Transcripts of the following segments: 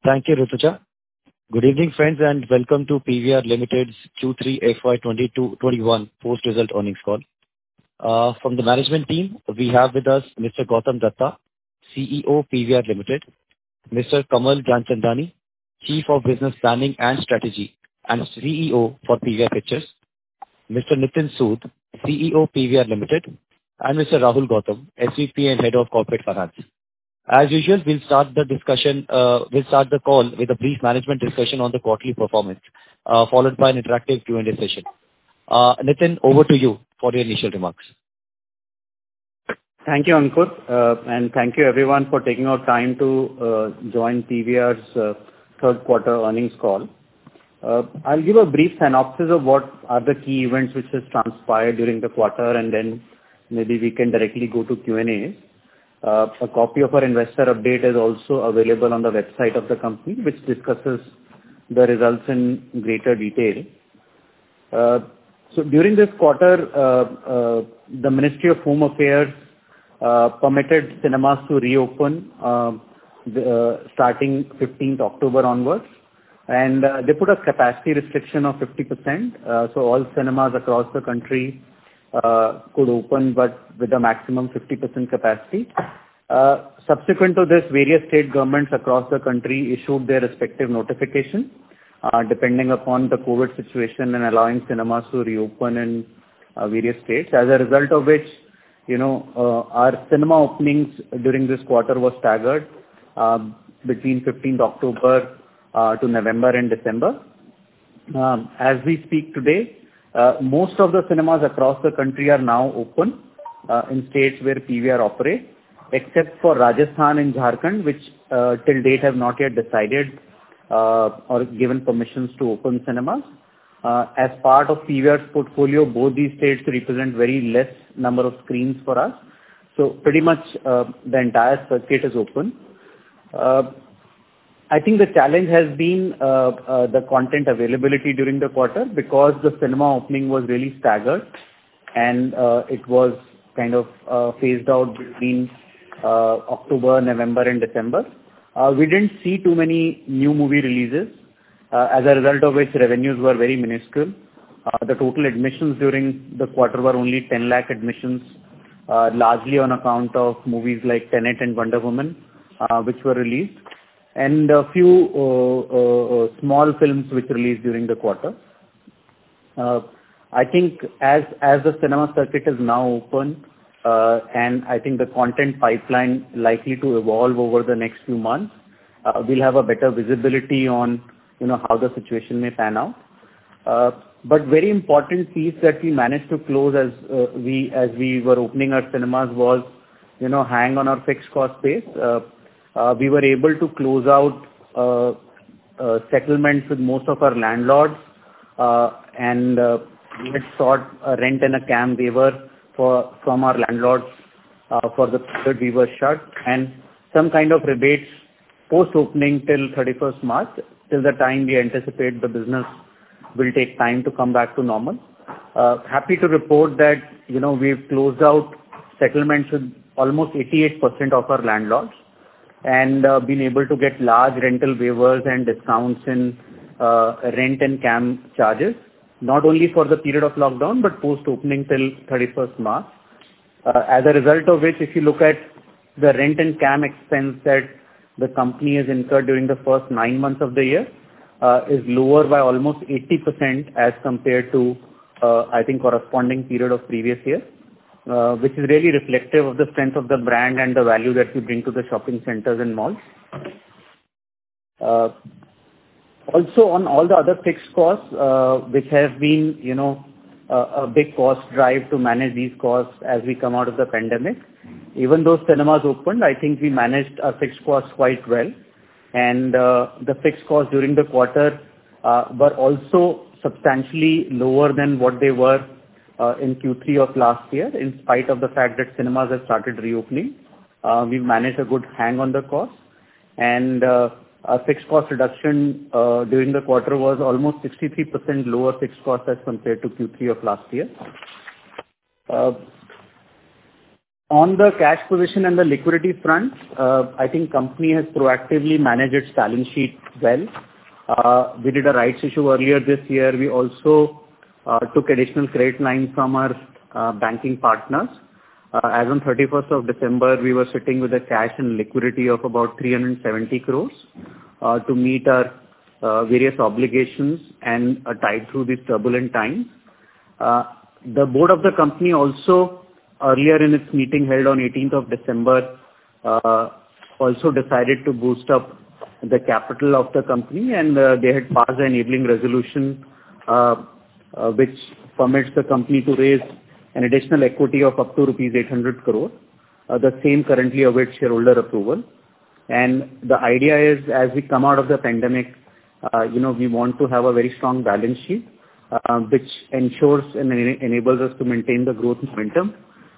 Thank you, Rutuja. Good evening, friends, and welcome to PVR Limited's Q3 FY 22-21 post-result earnings call. From the management team, we have with us Mr. Gautam Datta, CEO, PVR Limited, Mr. Kamal Gianchandani, Chief of Business Planning and Strategy and CEO for PVR Pictures, Mr. Nitin Sood, CEO, PVR Limited, and Mr. Rahul Gautam, SVP and Head of Corporate Finance. As usual, we'll start the call with a brief management discussion on the quarterly performance, followed by an interactive Q&A session. Nitin, over to you for your initial remarks. Thank you, Ankur, and thank you everyone for taking out time to join PVR's third quarter earnings call. I'll give a brief synopsis of what are the key events which has transpired during the quarter, and then maybe we can directly go to Q&A. A copy of our investor update is also available on the website of the company, which discusses the results in greater detail. So during this quarter, the Ministry of Home Affairs permitted cinemas to reopen starting 15th October onwards, and they put a capacity restriction of 50%. So all cinemas across the country could open, but with a maximum 50% capacity. Subsequent to this, various state governments across the country issued their respective notification, depending upon the COVID situation, and allowing cinemas to reopen in various states. As a result of which, our cinema openings during this quarter was staggered between 15th October to November and December. As we speak today, most of the cinemas across the country are now open in states where PVR operates, except for Rajasthan and Jharkhand, which till date have not yet decided or given permissions to open cinemas. As part of PVR's portfolio, both these states represent very less number of screens for us. So pretty much the entire circuit is open. I think the challenge has been the content availability during the quarter, because the cinema opening was really staggered, and it was kind of phased out between October, November and December. We didn't see too many new movie releases, as a result of which revenues were very minuscule. The total admissions during the quarter were only 10 lakh admissions, largely on account of movies like Tenet and Wonder Woman, which were released, and a few small films which released during the quarter. I think as the cinema circuit is now open, and I think the content pipeline likely to evolve over the next few months, we'll have a better visibility on how the situation may pan out. But very important piece that we managed to close as we were opening our cinemas was hang on our fixed cost base. We were able to close out settlements with most of our landlords, and we had sought a rent and a CAM waiver from our landlords for the period we were shut, and some kind of rebates post-opening till 31st March, till the time we anticipate the business will take time to come back to normal. Happy to report that we've closed out settlements with almost 88% of our landlords, and been able to get large rental waivers and discounts in rent and CAM charges, not only for the period of lockdown, but post-opening till 31st March. As a result of which, if you look at the rent and CAM expense that the company has incurred during the first 9 months of the year, is lower by almost 80% as compared to, I think, corresponding period of previous year, which is really reflective of the strength of the brand and the value that we bring to the shopping centers and malls. Also, on all the other fixed costs, which have been, a big cost drive to manage these costs as we come out of the pandemic. Even though cinemas opened, I think we managed our fixed costs quite well. And the fixed costs during the quarter were also substantially lower than what they were in Q3 of last year, in spite of the fact that cinemas have started reopening. We've managed a good hang on the cost, and our fixed cost reduction during the quarter was almost 63% lower fixed cost as compared to Q3 of last year. On the cash position and the liquidity front, I think company has proactively managed its balance sheet well. We did a rights issue earlier this year. We also took additional credit lines from our banking partners. As on 31st of December, we were sitting with a cash and liquidity of about 370 crores to meet our various obligations and tide through these turbulent times. The board of the company also, earlier in its meeting held on 18th of December, also decided to boost up the capital of the company, and they had passed an enabling resolution which permits the company to raise an additional equity of up to rupees 800 crore. The same currently awaits shareholder approval. And the idea is, as we come out of the pandemic, we want to have a very strong balance sheet, which ensures and enables us to maintain the growth momentum.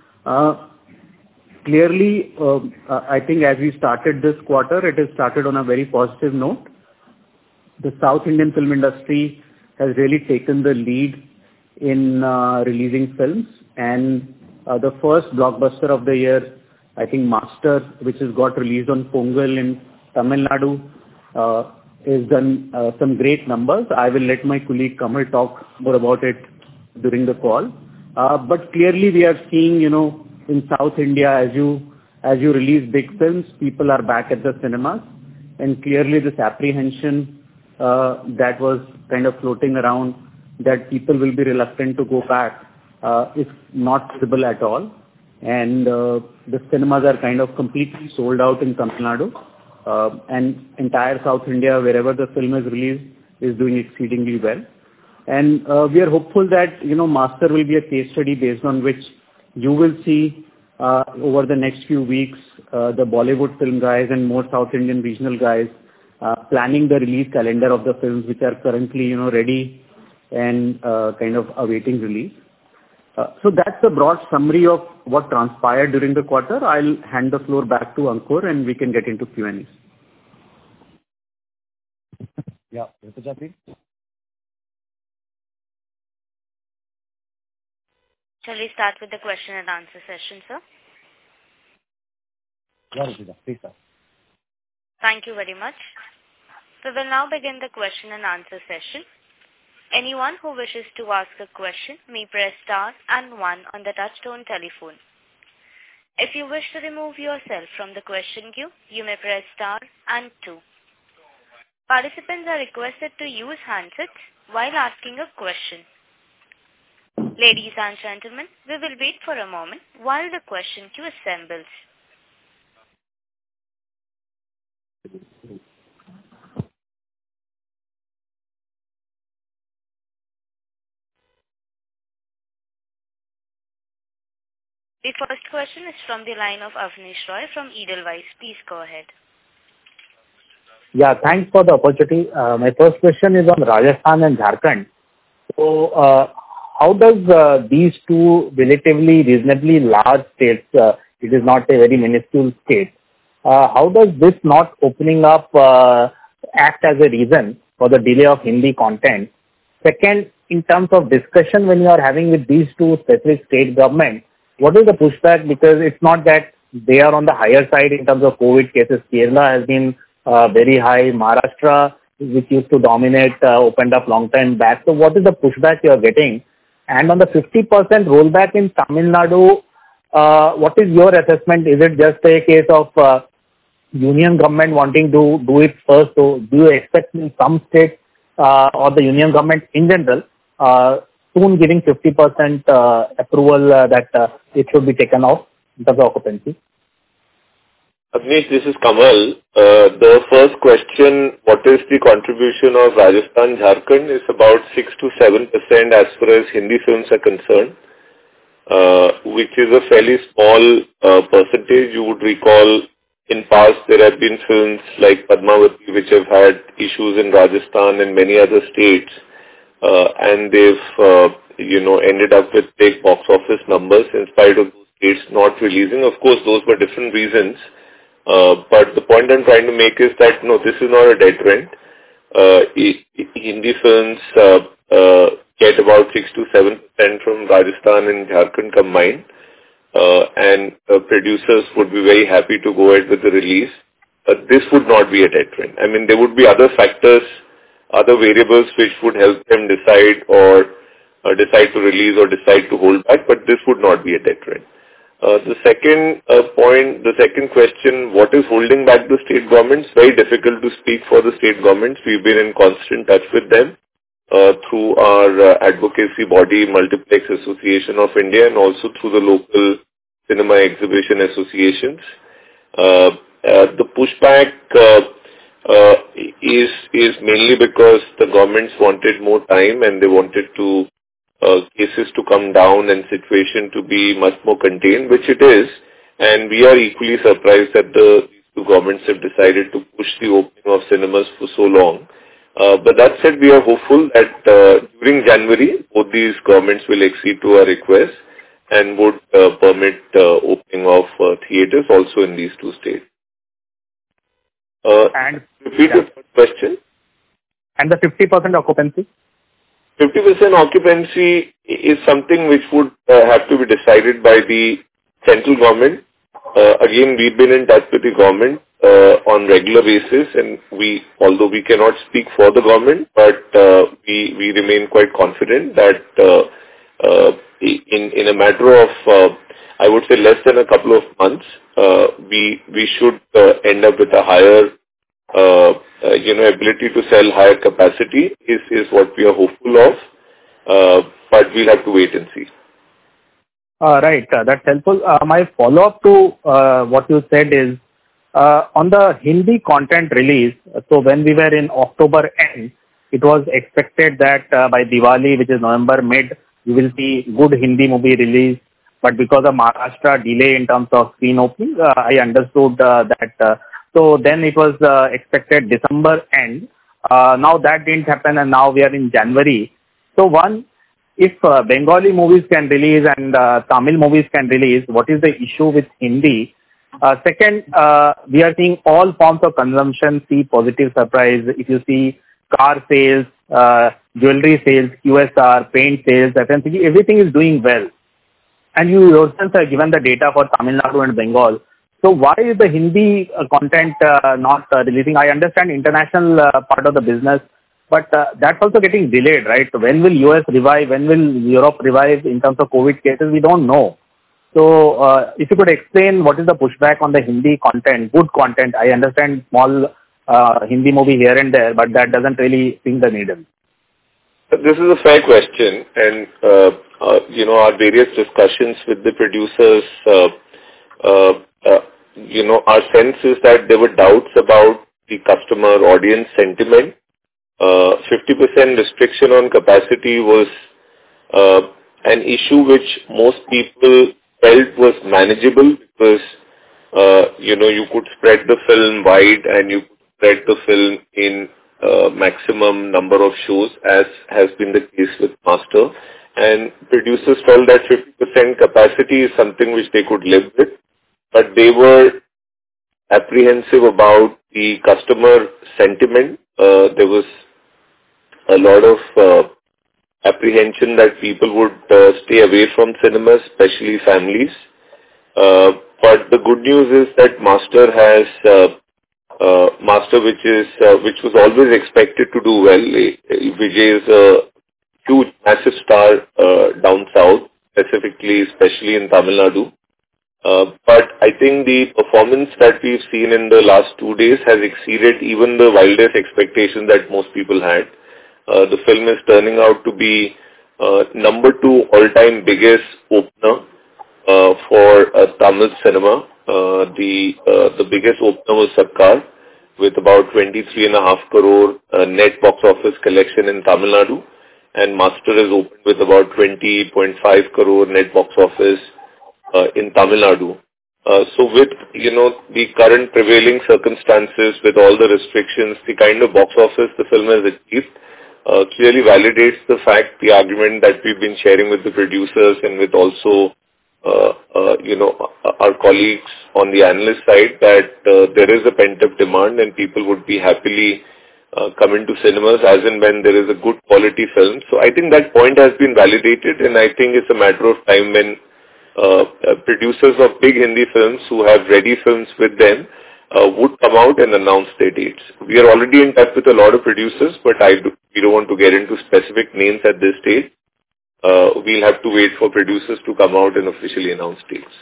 Clearly, I think as we started this quarter, it has started on a very positive note. The South Indian film industry has really taken the lead in releasing films, and the first blockbuster of the year, I think Master, which has got released on Pongal in Tamil Nadu, has done some great numbers. I will let my colleague Kamal talk more about it during the call. But clearly we are seeing, in South India, as you release big films, people are back at the cinemas, and clearly this apprehension that was kind of floating around that people will be reluctant to go back is not visible at all. And the cinemas are kind of completely sold out in Tamil Nadu, and entire South India, wherever the film is released, is doing exceedingly well. And we are hopeful that, Master will be a case study based on which you will see over the next few weeks the Bollywood film guys and more South Indian regional guys planning the release calendar of the films which are currently, ready and kind of awaiting release. So that's the broad summary of what transpired during the quarter. I'll hand the floor back to Ankur and we can get into Q&As. Yeah, Rituja, please. Shall we start with the question and answer session, sir? Yeah, Rituja, please start. Thank you very much. We will now begin the question and answer session. Anyone who wishes to ask a question may press star and 1 on the touchtone telephone. If you wish to remove yourself from the question queue, you may press star and 2. Participants are requested to use handsets while asking a question. Ladies and gentlemen, we will wait for a moment while the question queue assembles. The first question is from the line of Avnish Roy from Edelweiss. Please go ahead. Yeah, thanks for the opportunity. My first question is on Rajasthan and Jharkhand. So, how does these two relatively reasonably large states, it is not a very minuscule state, how does this not opening up act as a reason for the delay of Hindi content? Second, in terms of discussion when you are having with these two specific state governments, what is the pushback? Because it's not that they are on the higher side in terms of COVID cases. Kerala has been very high. Maharashtra, which used to dominate, opened up long time back. So what is the pushback you are getting? And on the 50% rollback in Tamil Nadu, what is your assessment? Is it just a case of union government wanting to do it first? So do you expect in some states or the union government in general soon giving 50% approval that it should be taken off in terms of occupancy? Avnish, this is Kamal. The first question, what is the contribution of Rajasthan, Jharkhand, is about 6 to 7% as far as Hindi films are concerned, which is a fairly small percentage. You would recall in past there have been films like Padmavati which have had issues in Rajasthan and many other states, and they've ended up with big box office numbers in spite of those states not releasing. Of course, those were different reasons. But the point I'm trying to make is that, no, this is not a dead trend. Hindi films get about 6 to 7% from Rajasthan and Jharkhand combined. and producers would be very happy to go ahead with the release, this would not be a deterrent. I mean, there would be other factors, other variables which would help them decide decide to release or decide to hold back, but this would not be a deterrent. The second point, the second question, what is holding back the state governments? Very difficult to speak for the state governments. We've been in constant touch with them through our advocacy body, Multiplex Association of India, and also through the local cinema exhibition associations. The pushback is mainly because the governments wanted more time and they wanted to cases to come down and situation to be much more contained, which it is. And we are equally surprised that these two governments have decided to push the opening of cinemas for so long. But that said, we are hopeful that during January, both these governments will accede to our request and would permit opening of theatres also in these two states. And repeat the question. And the 50% occupancy? 50% occupancy is something which would have to be decided by the central government. Again, we've been in touch with the government on regular basis, and although we cannot speak for the government, but we remain quite confident that in a matter of I would say less than a couple of months, we should end up with a higher ability to sell higher capacity is what we are hopeful of, but we'll have to wait and see. Right, that's helpful. My follow-up to what you said is, on the Hindi content release, so when we were in October end, it was expected that by Diwali, which is November mid, you will see good Hindi movie release, but because of Maharashtra delay in terms of screen opening, I understood that so then it was expected December end. Now that didn't happen and now we are in January. So one, if Bengali movies can release and Tamil movies can release, what is the issue with Hindi? Second, we are seeing all forms of consumption see positive surprise. If you see car sales, jewelry sales, QSR, paint sales, FMCG, everything is doing well. And you yourself have given the data for Tamil Nadu and Bengal. So why is the Hindi content not releasing? I understand international part of the business, but that's also getting delayed, right? When will US revive? When will Europe revive in terms of COVID cases? We don't know. So if you could explain what is the pushback on the Hindi content, good content. I understand small Hindi movie here and there, but that doesn't really swing the needle. This is a fair question, and our various discussions with the producers, our sense is that there were doubts about the customer audience sentiment. 50% restriction on capacity was an issue which most people felt was manageable because, you could spread the film wide and you could spread the film in maximum number of shows, as has been the case with Master. And producers felt that 50% capacity is something which they could live with, but they were apprehensive about the customer sentiment. There was a lot of apprehension that people would stay away from cinemas, especially families. But the good news is that Master has which was always expected to do well. Vijay is a huge, massive star down south, especially in Tamil Nadu. But I think the performance that we've seen in the last 2 days has exceeded even the wildest expectations that most people had. The film is turning out to be number 2 all-time biggest opener for Tamil cinema. The biggest opener was Sarkar with about 23.5 crore net box office collection in Tamil Nadu, and Master is opened with about 20.5 crore net box office in Tamil Nadu. So with, the current prevailing circumstances, with all the restrictions, the kind of box office the film has achieved clearly validates the argument that we've been sharing with the producers and with also, our colleagues on the analyst side, that there is a pent-up demand and people would be happily come into cinemas as and when there is a good quality film. So I think that point has been validated, and I think it's a matter of time when producers of big Hindi films who have ready films with them would come out and announce their dates. We are already in touch with a lot of producers, but we don't want to get into specific names at this stage. We'll have to wait for producers to come out and officially announce dates.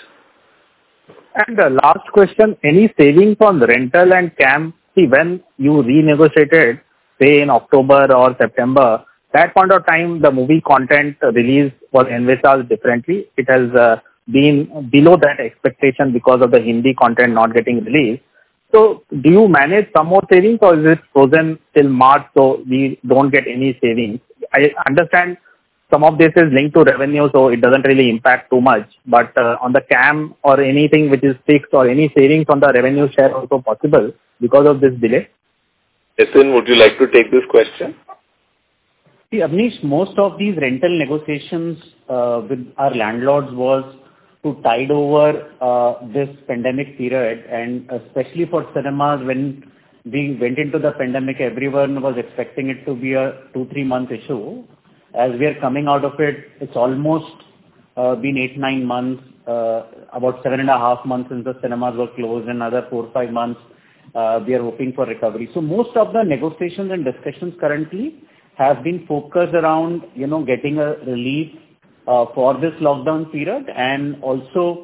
And the last question, any savings on rental and CAM? See, when you renegotiated, say in October or September, that point of time, the movie content release was envisaged differently. It has been below that expectation because of the Hindi content not getting released. So, do you manage some more savings, or is it frozen till March so we don't get any savings? I understand some of this is linked to revenue, so it doesn't really impact too much. But on the CAM or anything which is fixed, or any savings on the revenue share also possible because of this delay? Nitin, would you like to take this question? See, Abneesh, most of these rental negotiations with our landlords was to tide over this pandemic period, and especially for cinemas, when we went into the pandemic, everyone was expecting it to be a 2-3 month issue. As we are coming out of it, it's almost been 8-9 months, about 7.5 months since the cinemas were closed, and another 4-5 months we are hoping for recovery. So most of the negotiations and discussions currently have been focused around, getting a relief for this lockdown period, and also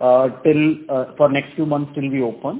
for next few months till we open.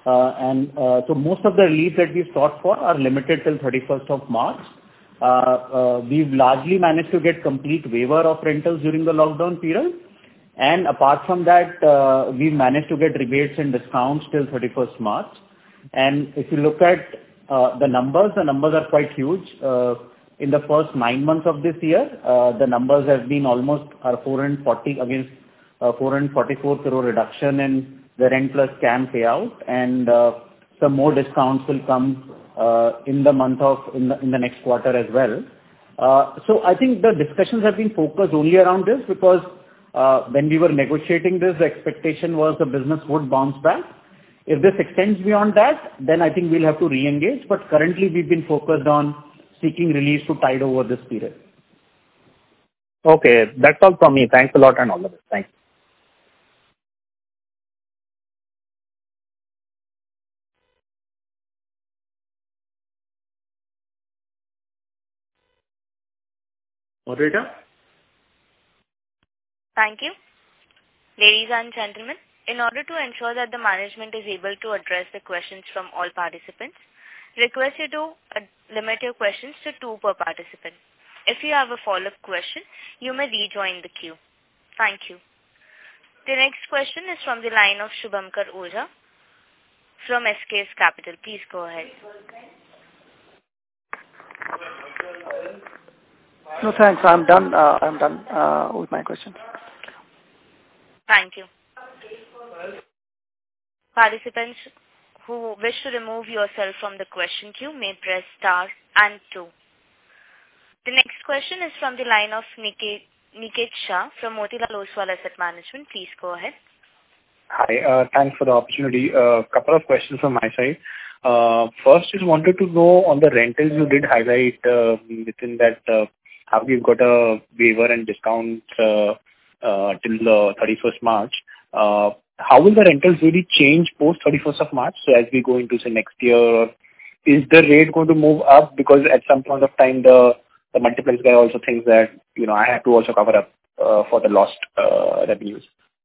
So most of the relief that we've sought for are limited till 31st of March. We've largely managed to get complete waiver of rentals during the lockdown period. And apart from that, we've managed to get rebates and discounts till 31st March. And if you look at the numbers are quite huge. In the first 9 months of this year, the numbers have been almost 440 against 444 crore reduction in the rent plus CAM payout, and some more discounts will come in the next quarter as well. So I think the discussions have been focused only around this because when we were negotiating this, the expectation was the business would bounce back. If this extends beyond that, then I think we'll have to re-engage. But currently, we've been focused on seeking release to tide over this period. Okay, that's all from me. Thanks a lot and all the best. Thanks. Moderator? Thank you. Ladies and gentlemen, in order to ensure that the management is able to address the questions from all participants, request you to limit your questions to 2 per participant. If you have a follow-up question, you may rejoin the queue. Thank you. The next question is from the line of Shubhamkar Oza from SKS Capital. Please go ahead. No, thanks. I'm done with my question. Thank you. Participants who wish to remove yourself from the question queue may press star and 2. The next question is from the line of Niket Shah from Motilal Oswal Asset Management. Please go ahead. Hi, thanks for the opportunity. A couple of questions from my side. First is wanted to know on the rentals you did highlight within that how you've got a waiver and discount till the 31st March. How will the rentals really change post 31st of March? So as we go into say next year, is the rate going to move up? Because at some point of time the multiplex guy also thinks that I have to also cover up for the lost revenues.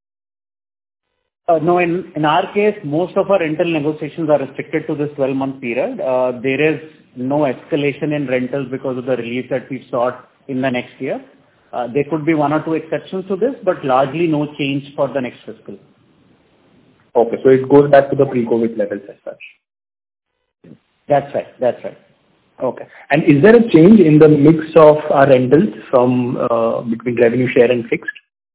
No, in our case, most of our rental negotiations are restricted to this 12-month period. There is no escalation in rentals because of the relief that we've sought in the next year. There could be 1 or 2 exceptions to this, but largely no change for the next fiscal. Okay, so it goes back to the pre-COVID levels as such. That's right. Okay. And is there a change in the mix of our rentals from between revenue share and fixed?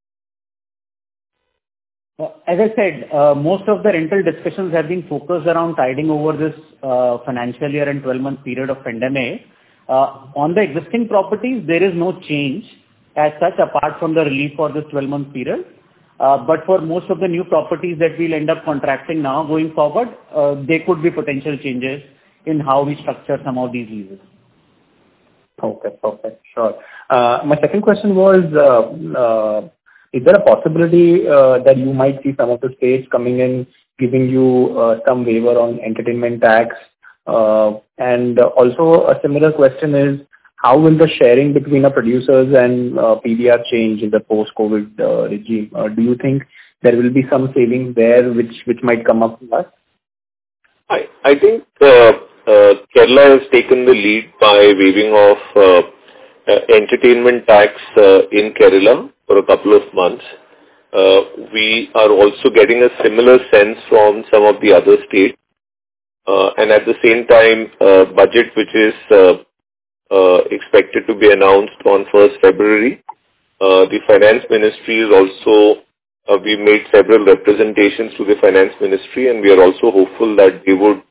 As I said, most of the rental discussions have been focused around tiding over this financial year and 12-month period of pandemic. On the existing properties, there is no change as such apart from the relief for this 12-month period. But for most of the new properties that we'll end up contracting now going forward, there could be potential changes in how we structure some of these leases. Okay, perfect. Sure. My second question was is there a possibility that you might see some of the states coming in, giving you some waiver on entertainment tax? And also a similar question is, how will the sharing between the producers and PVR change in the post-COVID regime? Do you think there will be some savings there which might come up to us? I think Kerala has taken the lead by waiving off entertainment tax in Kerala for a couple of months. We are also getting a similar sense from some of the other states. And at the same time, budget which is expected to be announced on 1st February. The Finance Ministry is also, we made several representations to the Finance Ministry, and we are also hopeful that they would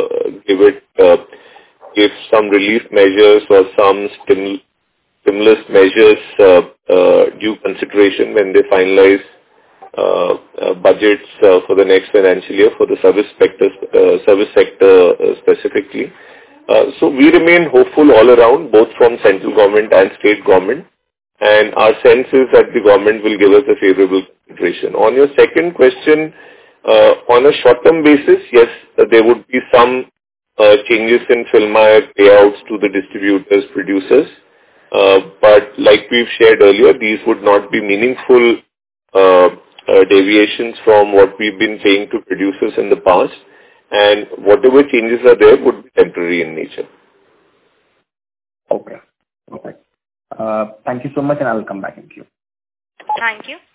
give some relief measures or some stimulus measures due consideration when they finalize budgets for the next financial year for the service sector specifically. So we remain hopeful all around, both from central government and state government, and our sense is that the government will give us a favorable consideration. On your second question, on a short-term basis, yes, there would be some changes in Filmire payouts to the distributors, producers, but like we've shared earlier, these would not be meaningful deviations from what we've been paying to producers in the past, and whatever changes are there would be temporary in nature. Okay. Thank you so much, and I will come back in queue. Thank you.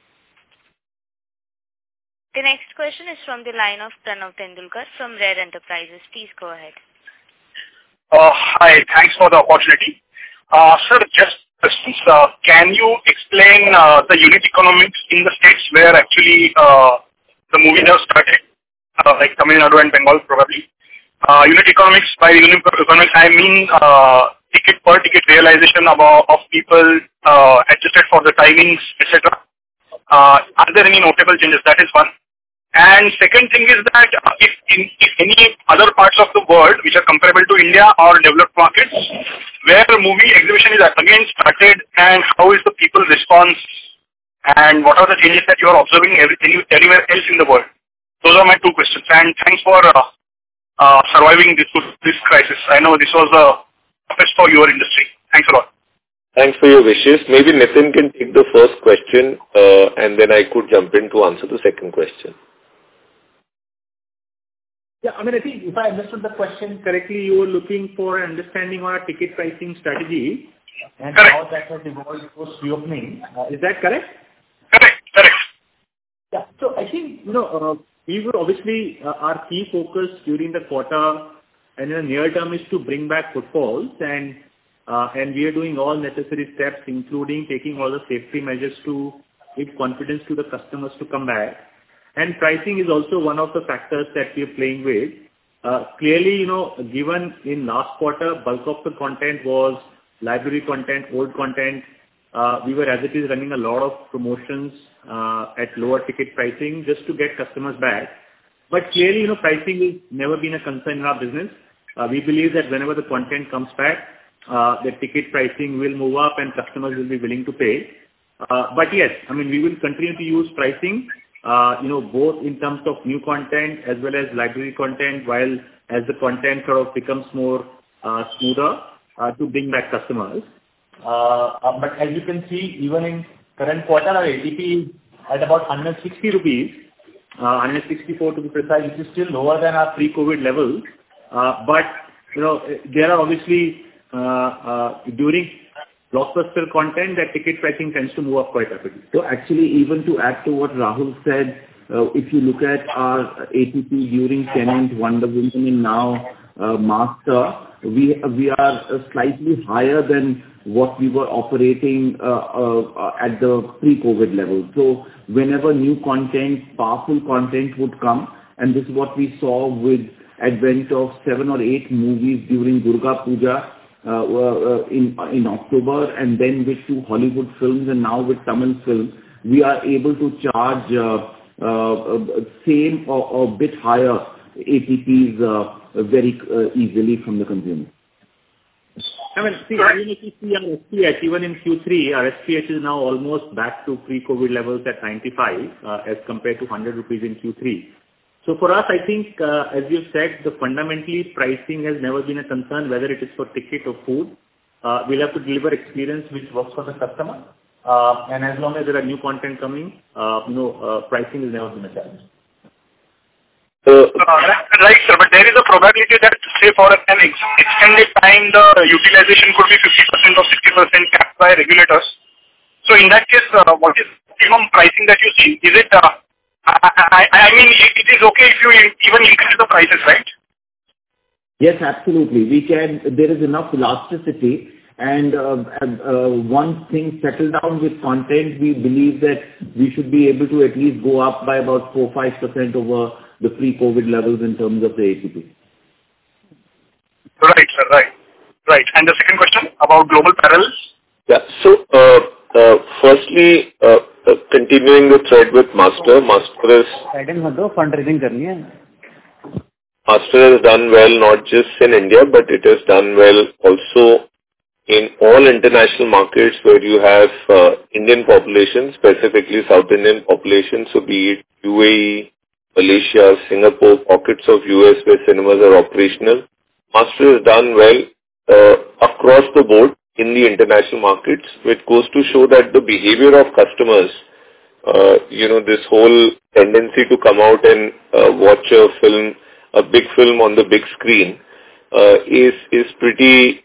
The next question is from the line of Pranav Tendulkar from Rare Enterprises. Please go ahead. Hi, thanks for the opportunity. Sir, just questions. Can you explain the unit economics in the states where actually the movies have started, like Tamil Nadu and Bengal probably? Unit economics, by unit economics I mean ticket per ticket realization of people adjusted for the timings, etc. Are there any notable changes? That is one. And second thing is that if any other parts of the world which are comparable to India or developed markets where movie exhibition is again started, and how is the people response, and what are the changes that you are observing anywhere else in the world? Those are my two questions, and thanks for surviving this crisis. I know this was a toughest for your industry. Thanks a lot. Thanks for your wishes. Maybe Nitin can take the first question, and then I could jump in to answer the second question. Yeah, I think if I understood the question correctly, you were looking for understanding on our ticket pricing strategy and correct. How that has evolved post reopening. Is that correct? Correct. Yeah. So I think, we would obviously, our key focus during the quarter and in the near term is to bring back footfalls, and we are doing all necessary steps, including taking all the safety measures to give confidence to the customers to come back. And pricing is also one of the factors that we are playing with. Clearly, given in last quarter, bulk of the content was library content, old content. We were as it is running a lot of promotions at lower ticket pricing just to get customers back. But clearly, pricing has never been a concern in our business. We believe that whenever the content comes back, the ticket pricing will move up and customers will be willing to pay. But yes, we will continue to use pricing, both in terms of new content as well as library content, while as the content sort of becomes more smoother to bring back customers. But as you can see, even in current quarter, our ATP is at about 160 rupees, 164 to be precise, which is still lower than our pre-COVID levels. But, there are obviously, during blockbuster content, that ticket pricing tends to move up quite rapidly. So actually, even to add to what Rahul said, if you look at our ATP during Tenet, Wonder Woman, and now Master, we are slightly higher than what we were operating at the pre-COVID level. So whenever new content, powerful content would come, and this is what we saw with advent of 7 or 8 movies during Durga Puja in October, and then with 2 Hollywood films, and now with Tamil films, we are able to charge same or a bit higher ATPs very easily from the consumer. I mean, see, even if you see our SPH, even in Q3, our SPH is now almost back to pre-COVID levels at 95 as compared to 100 rupees in Q3. So for us, I think, as you said, the fundamentally pricing has never been a concern, whether it is for ticket or food. We'll have to deliver experience which works for the customer. And as long as there are new content coming, pricing has never been a challenge. Right, sir. But there is a probability that, say, for an extended time, the utilization could be 50% or 60% capped by regulators. So in that case, what is minimum pricing that you see? Is it, I mean, it is okay if you even increase the prices, right? Yes, absolutely. There is enough elasticity, and once things settle down with content, we believe that we should be able to at least go up by about 4-5% over the pre-COVID levels in terms of the ATP. Right, sir. Right. And the second question about global parallels? Yeah. So, firstly, continuing the thread with Master has done well not just in India, but it has done well also in all international markets where you have Indian population, specifically South Indian population, so be it UAE, Malaysia, Singapore, pockets of US where cinemas are operational. Master has done well across the board in the international markets, which goes to show that the behavior of customers, this whole tendency to come out and watch a big film on the big screen, is pretty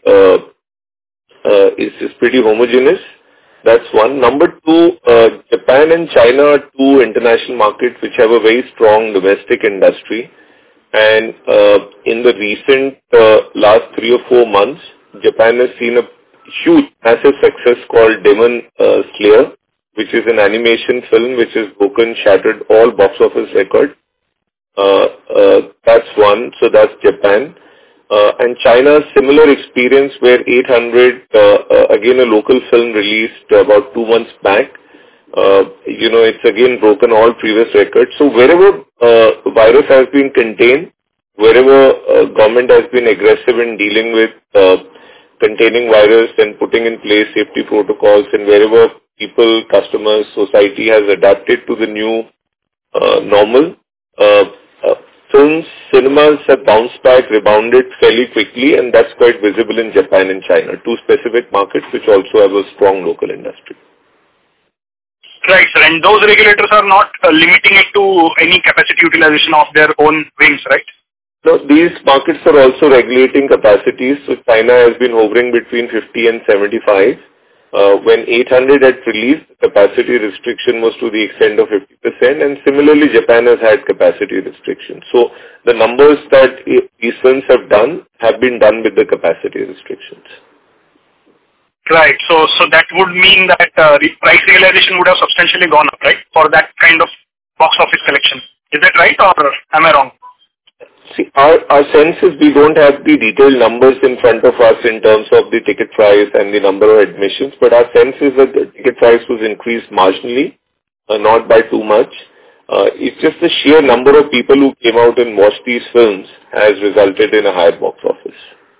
homogeneous. That's one. Number two, Japan and China are two international markets which have a very strong domestic industry. And in the recent last 3 or 4 months, Japan has seen a huge, massive success called Demon Slayer, which is an animation film which has shattered all box office records. That's one. So that's Japan. And China, similar experience where 800, again a local film released about 2 months back. It's again broken all previous records. So wherever virus has been contained, wherever government has been aggressive in dealing with containing virus and putting in place safety protocols, and wherever people, customers, society has adapted to the new normal, films, cinemas have bounced back, rebounded fairly quickly, and that's quite visible in Japan and China, two specific markets which also have a strong local industry. Right, sir. And those regulators are not limiting it to any capacity utilization of their own wings, right? No, these markets are also regulating capacities. So China has been hovering between 50 and 75. When 800 had released, capacity restriction was to the extent of 50%, and similarly Japan has had capacity restrictions. So the numbers that these films have been done with the capacity restrictions. Right. So that would mean that price realization would have substantially gone up, right, for that kind of box office collection. Is that right, or am I wrong? See, our sense is we don't have the detailed numbers in front of us in terms of the ticket price and the number of admissions, but our sense is that the ticket price was increased marginally, not by too much. It's just the sheer number of people who came out and watched these films has resulted in a higher box office.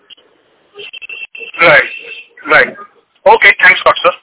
Right. Okay, thanks a lot, sir.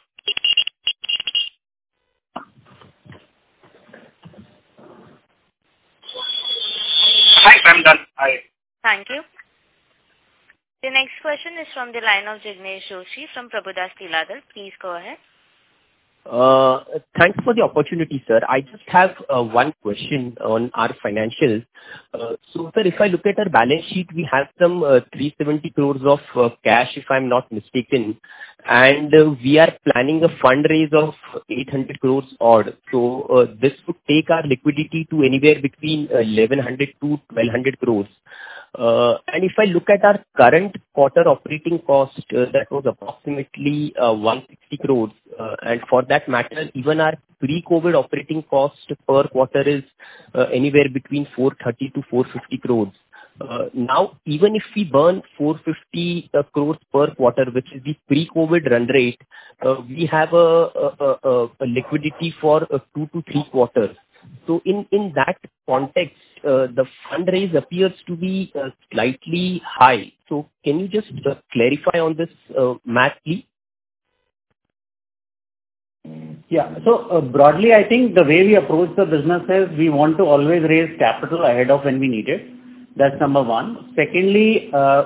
Thanks, I'm done. Thank you. The next question is from the line of Jignesh Joshi from Prabhudas Lilladher. Please go ahead. Thanks for the opportunity, sir. I just have one question on our financials. So, sir, if I look at our balance sheet, we have some 370 crores of cash, if I'm not mistaken, and we are planning a fundraise of 800 crores odd. So, this would take our liquidity to anywhere between 1100 to 1200 crores. And if I look at our current quarter operating cost, that was approximately 160 crores. And for that matter, even our pre-COVID operating cost per quarter is anywhere between 430 to 450 crores. Now, even if we burn 450 crores per quarter, which is the pre-COVID run rate, we have a liquidity for 2 to 3 quarters. So in that context, the fundraise appears to be slightly high. So can you just clarify on this math, please? Yeah. So broadly, I think the way we approach the business is we want to always raise capital ahead of when we need it. That's number one. Secondly,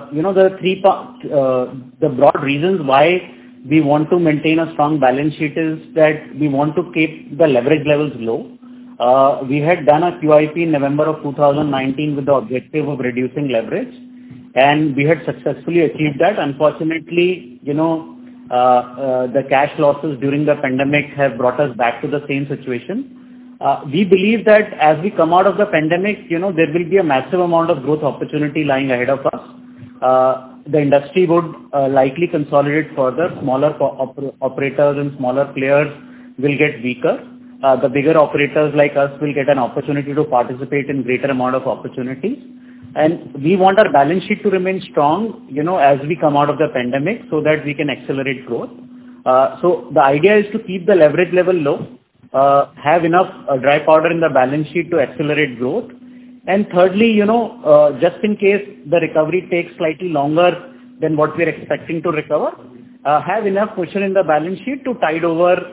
the broad reasons why we want to maintain a strong balance sheet is that we want to keep the leverage levels low. We had done a QIP in November of 2019 with the objective of reducing leverage, and we had successfully achieved that. Unfortunately, the cash losses during the pandemic have brought us back to the same situation. We believe that as we come out of the pandemic, there will be a massive amount of growth opportunity lying ahead of us. The industry would likely consolidate further. Smaller operators and smaller players will get weaker. The bigger operators like us will get an opportunity to participate in greater amount of opportunities. And we want our balance sheet to remain strong, as we come out of the pandemic so that we can accelerate growth. So the idea is to keep the leverage level low, have enough dry powder in the balance sheet to accelerate growth. And thirdly, just in case the recovery takes slightly longer than what we're expecting to recover, have enough cushion in the balance sheet to tide over,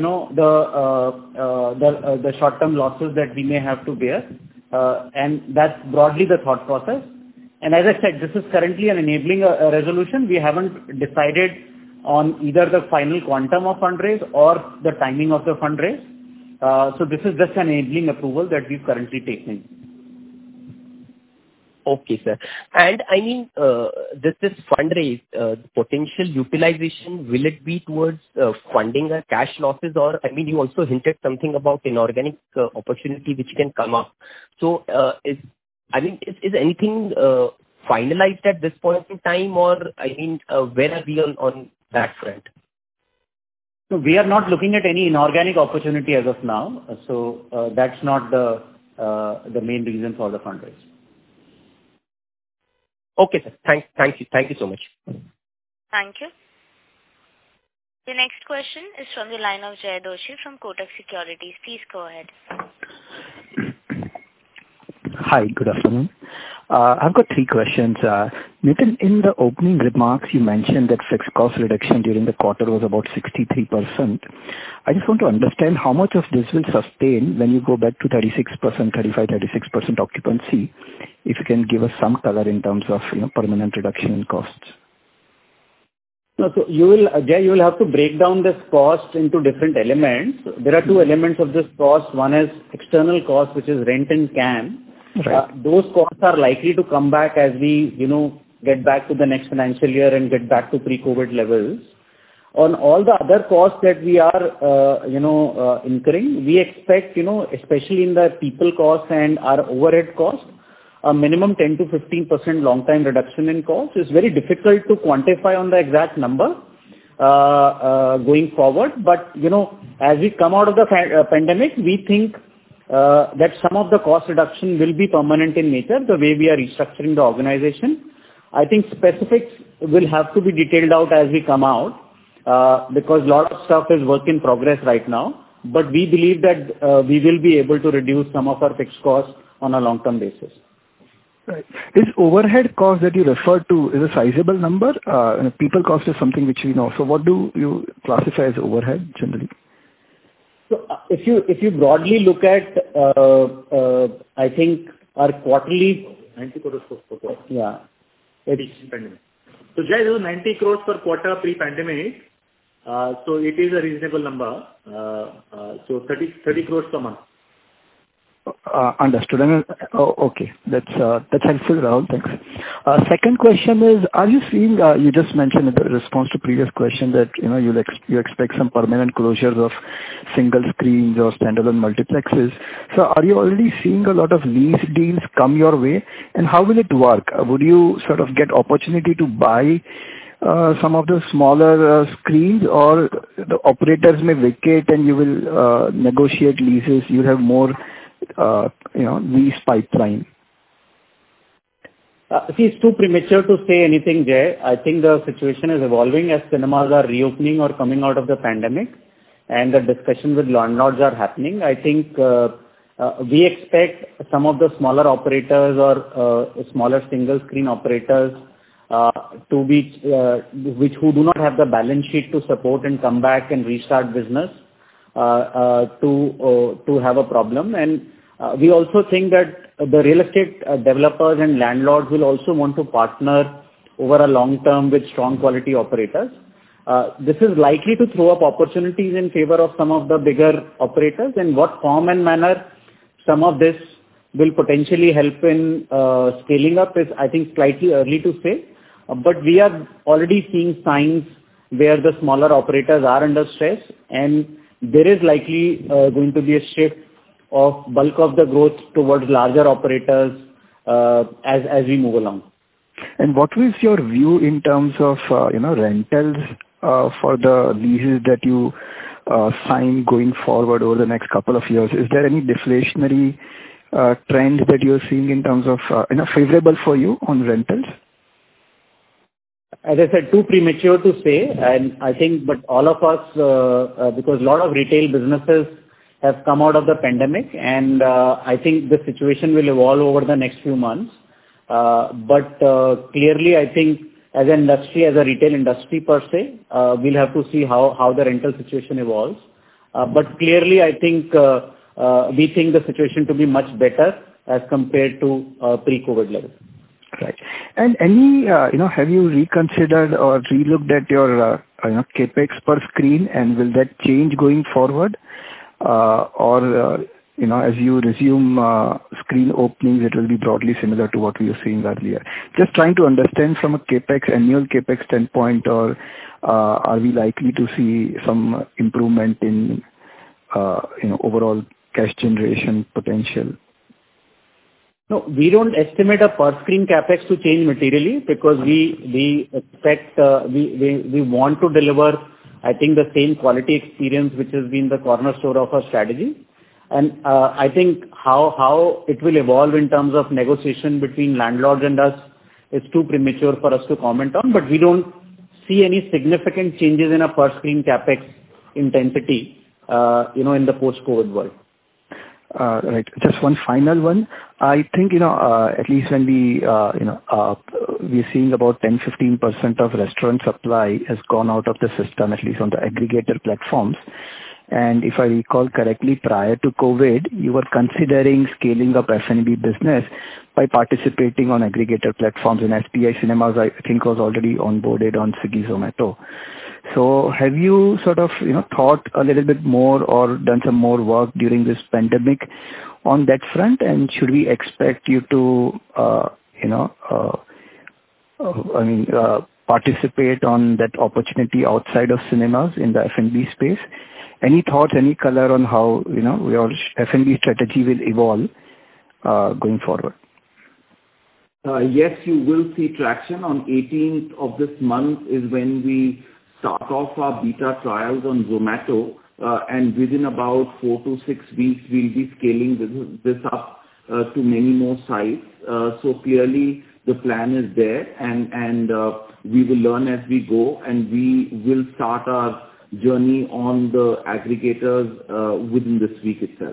the short-term losses that we may have to bear. And that's broadly the thought process. And as I said, this is currently an enabling resolution. We haven't decided on either the final quantum of fundraise or the timing of the fundraise. So this is just an enabling approval that we've currently taken. Okay, sir. And I mean, this fundraise, potential utilization, will it be towards funding our cash losses? Or, I mean, you also hinted something about inorganic opportunity which can come up. So, is anything finalized at this point in time, or, I mean, where are we on that front? So we are not looking at any inorganic opportunity as of now. So that's not the main reason for the fundraise. Okay, sir. Thank you so much. Thank you. The next question is from the line of Jay Doshi from Kotak Securities. Please go ahead. Hi, good afternoon. I've got three questions. Nitin, in the opening remarks, you mentioned that fixed cost reduction during the quarter was about 63%. I just want to understand how much of this will sustain when you go back to 36% occupancy. If you can give us some color in terms of permanent reduction in costs. No, so Jay, you will have to break down this cost into different elements. There are two elements of this cost. One is external cost, which is rent and CAM. Right. Those costs are likely to come back as we, get back to the next financial year and get back to pre-COVID levels. On all the other costs that we are, incurring, we expect, especially in the people costs and our overhead costs, a minimum 10 to 15% long-time reduction in costs. It's very difficult to quantify on the exact number going forward. But, as we come out of the pandemic, we think that some of the cost reduction will be permanent in nature, the way we are restructuring the organization. I think specifics will have to be detailed out as we come out because a lot of stuff is work in progress right now. But we believe that we will be able to reduce some of our fixed costs on a long-term basis. Right. Is overhead cost that you refer to is a sizable number? People cost is something which we know. So what do you classify as overhead generally? So if you broadly look at, I think our quarterly 90 crores per quarter. Yeah. Pre-pandemic. So Jay, there was 90 crores per quarter pre-pandemic. So it is a reasonable number. So 30 crores per month. Understood. Okay, that's helpful, Rahul. Thanks. Second question is, are you seeing? You just mentioned in the response to previous question that you expect some permanent closures of single screens or standalone multiplexes. So, are you already seeing a lot of lease deals come your way? And how will it work? Would you sort of get opportunity to buy some of the smaller screens, or the operators may vacate and you will negotiate leases? You have more lease pipeline. It's too premature to say anything, Jay. I think the situation is evolving as cinemas are reopening or coming out of the pandemic, and the discussion with landlords are happening. I think We expect some of the smaller operators or smaller single screen operators to be who do not have the balance sheet to support and come back and restart business to have a problem. And we also think that the real estate developers and landlords will also want to partner over a long term with strong quality operators. This is likely to throw up opportunities in favor of some of the bigger operators. In what form and manner some of this will potentially help in scaling up is, I think, slightly early to say. But we are already seeing signs where the smaller operators are under stress, and there is likely going to be a shift of bulk of the growth towards larger operators as we move along. And what was your view in terms of rentals for the leases that you sign going forward over the next couple of years? Is there any deflationary trend that you're seeing in terms of favorable for you on rentals? As I said, too premature to say, and I think, but all of us, because a lot of retail businesses have come out of the pandemic, and I think the situation will evolve over the next few months. But clearly, I think as an industry, as a retail industry per se, we'll have to see how the rental situation evolves. But clearly, I think we think the situation to be much better as compared to pre-COVID levels. Right. And any, have you reconsidered or relooked at your, capex per screen, and will that change going forward? As you resume screen openings, it will be broadly similar to what we were seeing earlier. Just trying to understand from a capex, annual capex standpoint, or are we likely to see some improvement in, overall cash generation potential? No, we don't estimate a per screen capex to change materially, because we expect we want to deliver, I think, the same quality experience which has been the cornerstone of our strategy. And I think how it will evolve in terms of negotiation between landlords and us is too premature for us to comment on, but we don't see any significant changes in a per screen capex intensity, in the post-COVID world. Right. Just one final one. I think, at least when we're seeing about 10-15% of restaurant supply has gone out of the system, at least on the aggregator platforms. And if I recall correctly, prior to COVID, you were considering scaling up F&B business by participating on aggregator platforms, and SPI Cinemas, I think, was already onboarded on Swiggy Zomato. So have you sort of, thought a little bit more or done some more work during this pandemic on that front? And should we expect you to, participate on that opportunity outside of cinemas in the F&B space? Any thoughts, any color on how, your F&B strategy will evolve going forward? Yes, you will see traction. On 18th of this month is when we start off our beta trials on Zomato, and within about 4 to 6 weeks, we'll be scaling this up to many more sites. So clearly, the plan is there, and we will learn as we go, and we will start our journey on the aggregators within this week itself.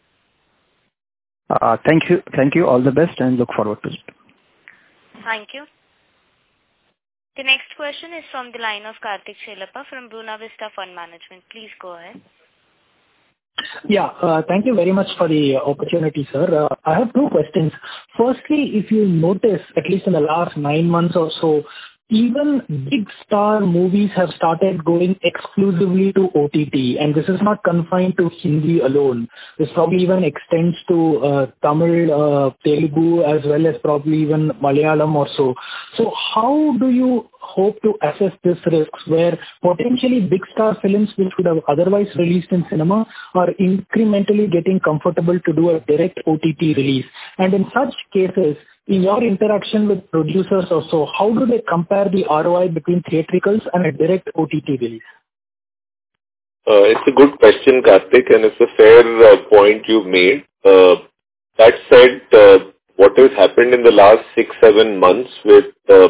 Thank you. All the best, and look forward to it. Thank you. The next question is from the line of Karthik Shelappa from Bruna Vista Fund Management. Please go ahead. Yeah, thank you very much for the opportunity, sir. I have two questions. Firstly, if you notice, at least in the last 9 months or so, even big star movies have started going exclusively to OTT, and this is not confined to Hindi alone. This probably even extends to Tamil, Telugu, as well as probably even Malayalam or so. So how do you hope to assess this risks where potentially big star films which would have otherwise released in cinema are incrementally getting comfortable to do a direct OTT release? And in such cases, in your interaction with producers or so, how do they compare the ROI between theatricals and a direct OTT release? It's a good question, Karthik, and it's a fair point you've made. That said, what has happened in the last 6-7 months with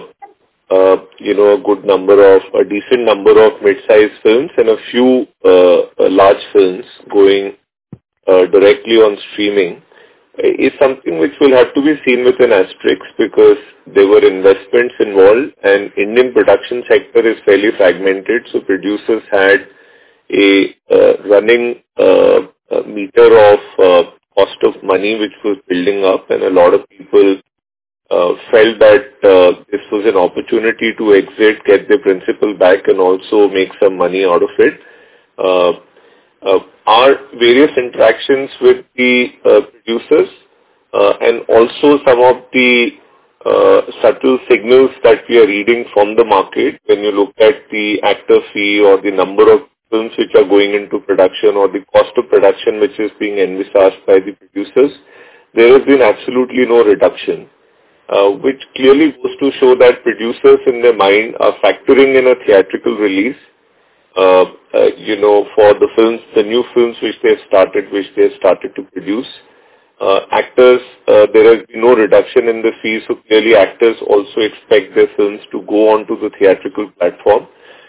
a decent number of mid-sized films and a few large films going directly on streaming is something which will have to be seen with an asterisk, because there were investments involved and Indian production sector is fairly fragmented. So producers had a running meter of cost of money which was building up, and a lot of people felt that this was an opportunity to exit, get their principal back and also make some money out of it. Our various interactions with the producers and also some of the subtle signals that we are reading from the market, when you look at the actor fee or the number of films which are going into production or the cost of production which is being envisaged by the producers, there has been absolutely no reduction, which clearly goes to show that producers in their mind are factoring in a theatrical release, for the films, the new films which they have started to produce. Actors, there has been no reduction in the fees, so clearly actors also expect their films to go on to the theatrical platform.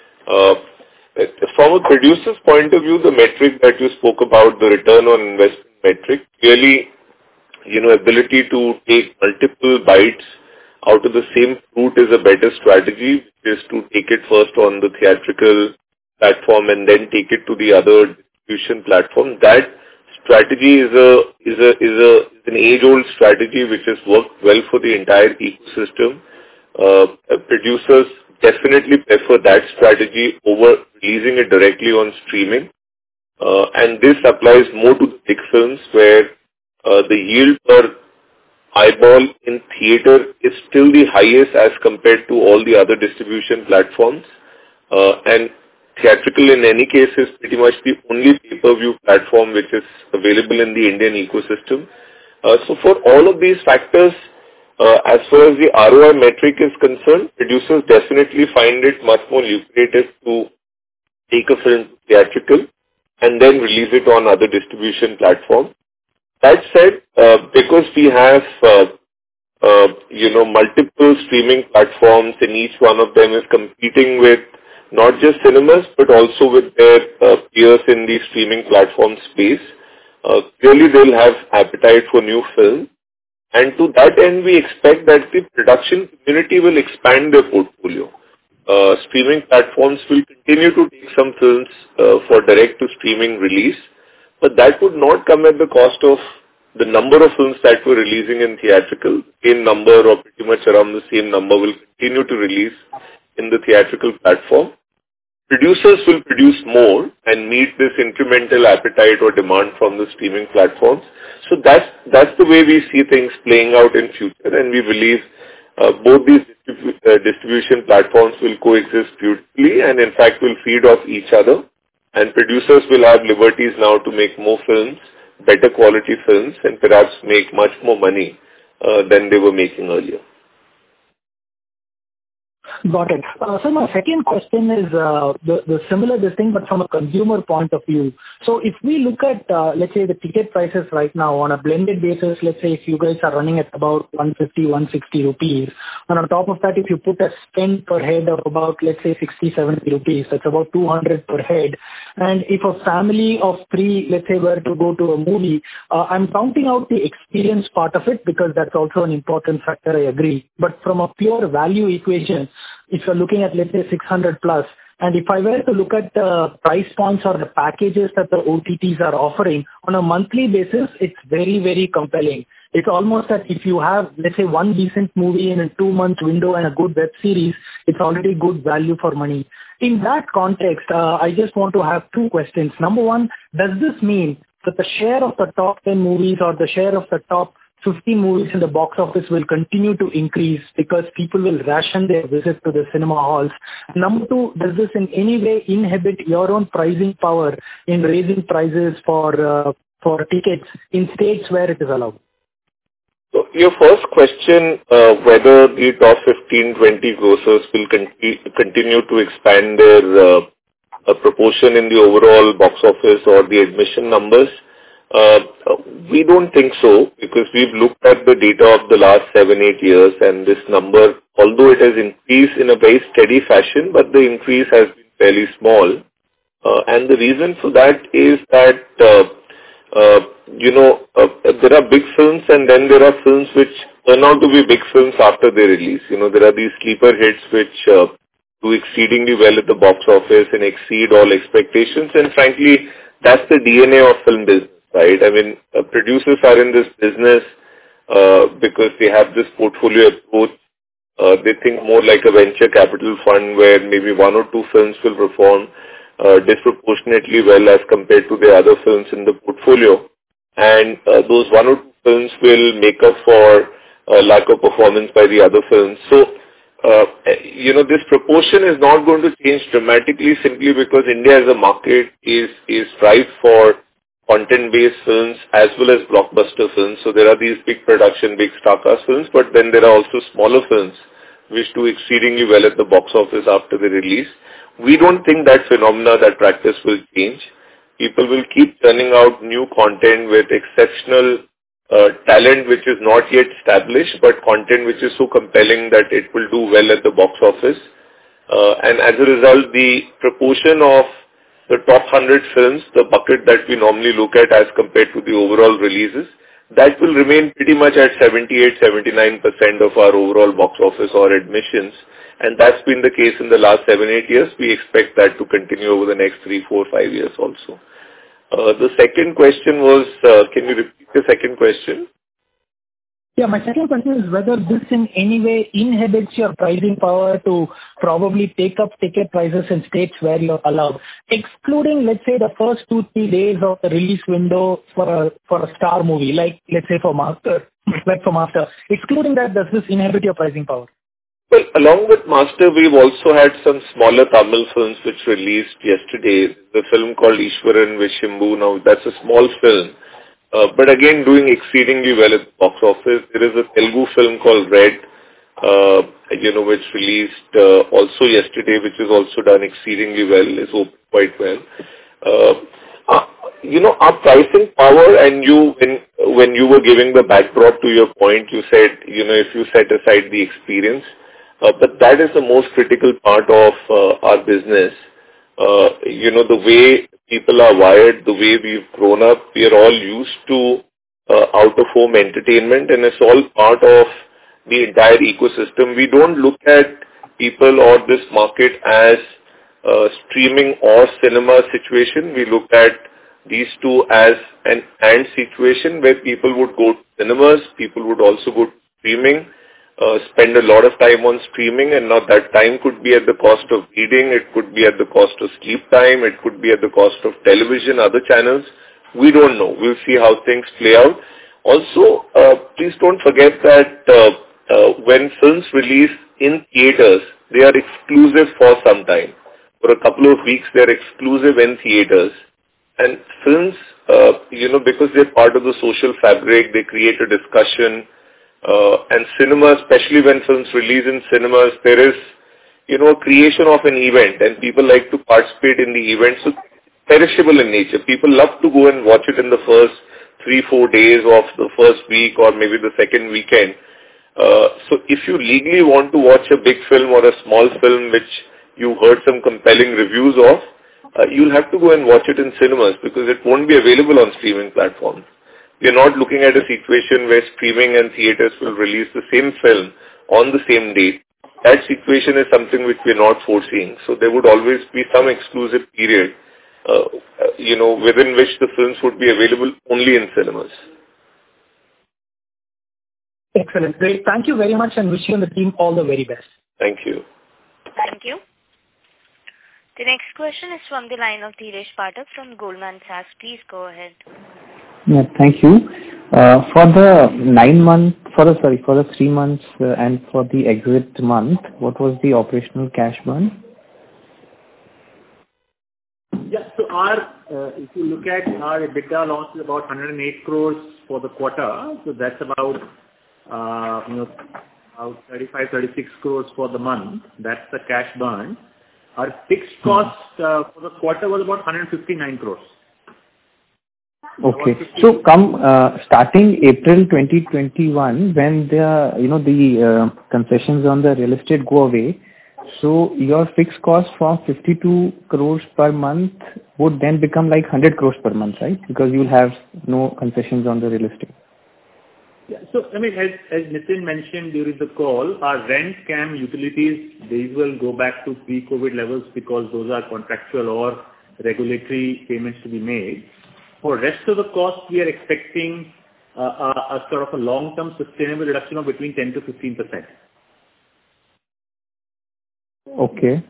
From a producer's point of view, the metric that you spoke about, the return on investment metric, clearly, ability to take multiple bites out of the same fruit is a better strategy, which is to take it first on the theatrical platform and then take it to the other distribution platform. That strategy is an age-old strategy which has worked well for the entire ecosystem. Producers definitely prefer that strategy over releasing it directly on streaming. And this applies more to the big films where the yield per eyeball in theater is still the highest as compared to all the other distribution platforms. And theatrical in any case is pretty much the only pay-per-view platform which is available in the Indian ecosystem. So for all of these factors, as far as the ROI metric is concerned, producers definitely find it much more lucrative to take a film theatrical and then release it on other distribution platforms. That said, because we have multiple streaming platforms and each one of them is competing with not just cinemas but also with their peers in the streaming platform space, clearly they'll have appetite for new films. And to that end, we expect that the production community will expand their portfolio. Streaming platforms will continue to take some films for direct-to-streaming release, but that would not come at the cost of the number of films that we're releasing in theatrical. Same number or pretty much around the same number will continue to release in the theatrical platform. Producers will produce more and meet this incremental appetite or demand from the streaming platforms. So that's the way we see things playing out in future, and we believe both these distribution platforms will coexist beautifully and in fact will feed off each other, and producers will have liberties now to make more films, better quality films, and perhaps make much more money than they were making earlier. Got it. So my second question is the similar this thing, but from a consumer point of view. So if we look at, let's say, the ticket prices right now on a blended basis, let's say if you guys are running at about 150, 160 rupees, and on top of that, if you put a spend per head of about, let's say, 60, 70 rupees, that's about 200 per head. And if a family of three, let's say, were to go to a movie, I'm counting out the experience part of it because that's also an important factor, I agree. But from a pure value equation, if you're looking at, let's say, 600 plus, and if I were to look at the price points or the packages that the OTTs are offering on a monthly basis, it's very, very compelling. It's almost that if you have, let's say, one decent movie in a 2-month window and a good web series, it's already good value for money. In that context, I just want to have two questions. Number one, does this mean that the share of the top 10 movies or the share of the top 50 movies in the box office will continue to increase because people will ration their visit to the cinema halls? Number two, does this in any way inhibit your own pricing power in raising prices for tickets in states where it is allowed? So your first question, whether the top 15, 20 grossers will continue to expand their proportion in the overall box office or the admission numbers, we don't think so, because we've looked at the data of the last 7-8 years, and this number, although it has increased in a very steady fashion, but the increase has been fairly small. And the reason for that is that there are big films and then there are films which turn out to be big films after they release. There are these sleeper hits which do exceedingly well at the box office and exceed all expectations. And frankly, that's the DNA of film business, right? I mean, producers are in this business because they have this portfolio approach. They think more like a venture capital fund where maybe one or two films will perform disproportionately well as compared to the other films in the portfolio. And those one or two films will make up for lack of performance by the other films. So, this proportion is not going to change dramatically simply because India as a market is ripe for content-based films as well as blockbuster films. So there are these big production, big star-cast films, but then there are also smaller films which do exceedingly well at the box office after the release. We don't think that phenomena, that practice will change. People will keep turning out new content with exceptional talent which is not yet established, but content which is so compelling that it will do well at the box office. And as a result, the proportion of the top 100 films, the bucket that we normally look at as compared to the overall releases, that will remain pretty much at 78-79% of our overall box office or admissions. And that's been the case in the last 7-8 years. We expect that to continue over the next 3, 4, 5 years also. The second question was, can you repeat the second question? Yeah, my second question is whether this in any way inhibits your pricing power to probably take up ticket prices in states where you're allowed, excluding, let's say, the first 2-3 days of the release window for a star movie, like, let's say, for Master. Excluding that, does this inhibit your pricing power? Well, along with Master, we've also had some smaller Tamil films which released yesterday. The film called Ishwaran with Shimbu. Now, that's a small film, but again, doing exceedingly well at the box office. There is a Telugu film called Red, which released also yesterday, which has also done exceedingly well, is opened quite well. Our pricing power, and when you were giving the backdrop to your point, you said, if you set aside the experience, but that is the most critical part of our business. The way people are wired, the way we've grown up, we are all used to out-of-home entertainment, and it's all part of the entire ecosystem. We don't look at people or this market as a streaming or cinema situation. We look at these two as an and situation where people would go to cinemas, people would also go to streaming, spend a lot of time on streaming, and now that time could be at the cost of reading, it could be at the cost of sleep time, it could be at the cost of television, other channels. We don't know. We'll see how things play out. Also, please don't forget that when films release in theaters, they are exclusive for some time. For a couple of weeks, they're exclusive in theaters. And films, because they're part of the social fabric, they create a discussion. And cinema, especially when films release in cinemas, there is, a creation of an event, and people like to participate in the event. So perishable in nature. People love to go and watch it in the first 3-4 days of the first week or maybe the second weekend. So if you legally want to watch a big film or a small film which you heard some compelling reviews of, you'll have to go and watch it in cinemas because it won't be available on streaming platforms. We are not looking at a situation where streaming and theaters will release the same film on the same date. That situation is something which we are not foreseeing. So there would always be some exclusive period, within which the films would be available only in cinemas. Excellent. Great. Thank you very much and wish you and the team all the very best. Thank you. Thank you. The next question is from the line of Dheeresh Pathak from Goldman Sachs. Please go ahead. Yeah, thank you. For the 3 months and for the exit month, what was the operational cash burn? Yeah, so if you look at our EBITDA loss is about 108 crores for the quarter, so that's about 35-36 crores for the month. That's the cash burn. Our fixed cost for the quarter was about 159 crores. Okay. So starting April 2021, when the concessions on the real estate go away, So your fixed cost from 52 crores per month would then become like 100 crores per month, right? Because you'll have no concessions on the real estate. Yeah. So, I mean, as Nitin mentioned during the call, our rent, CAM, utilities, these will go back to pre-COVID levels because those are contractual or regulatory payments to be made. For rest of the cost, we are expecting a sort of a long-term sustainable reduction of between 10 to 15%. Okay.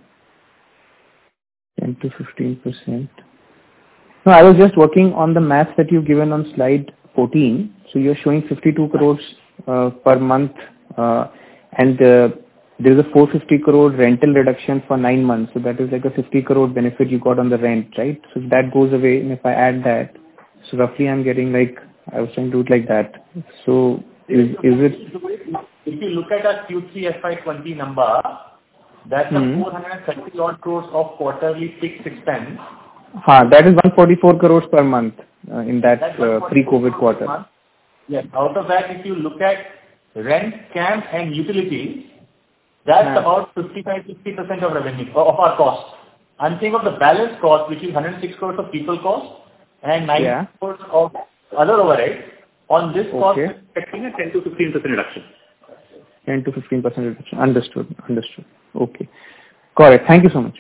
10 to 15%. No, I was just working on the math that you've given on slide 14. So you're showing 52 crores per month and there is a 450 crore rental reduction for 9 months. So that is like a 50 crore benefit you got on the rent, right? So if that goes away and if I add that, so roughly I'm getting like, I was trying to do it like that. So is it? If you look at our Q3 FY20 number, that's a 430 odd crores of quarterly fixed expense. That is 144 crores per month in that pre-COVID quarter. Yes. Out of that, if you look at rent, CAM and utilities, that's about 55-60% of revenue, of our cost. I'm saying of the balance cost, which is 106 crores of people cost and 9 crores of other overhead. On this cost, we're expecting a 10 to 15% reduction. 10 to 15% reduction. Understood. Okay. Got it. Thank you so much.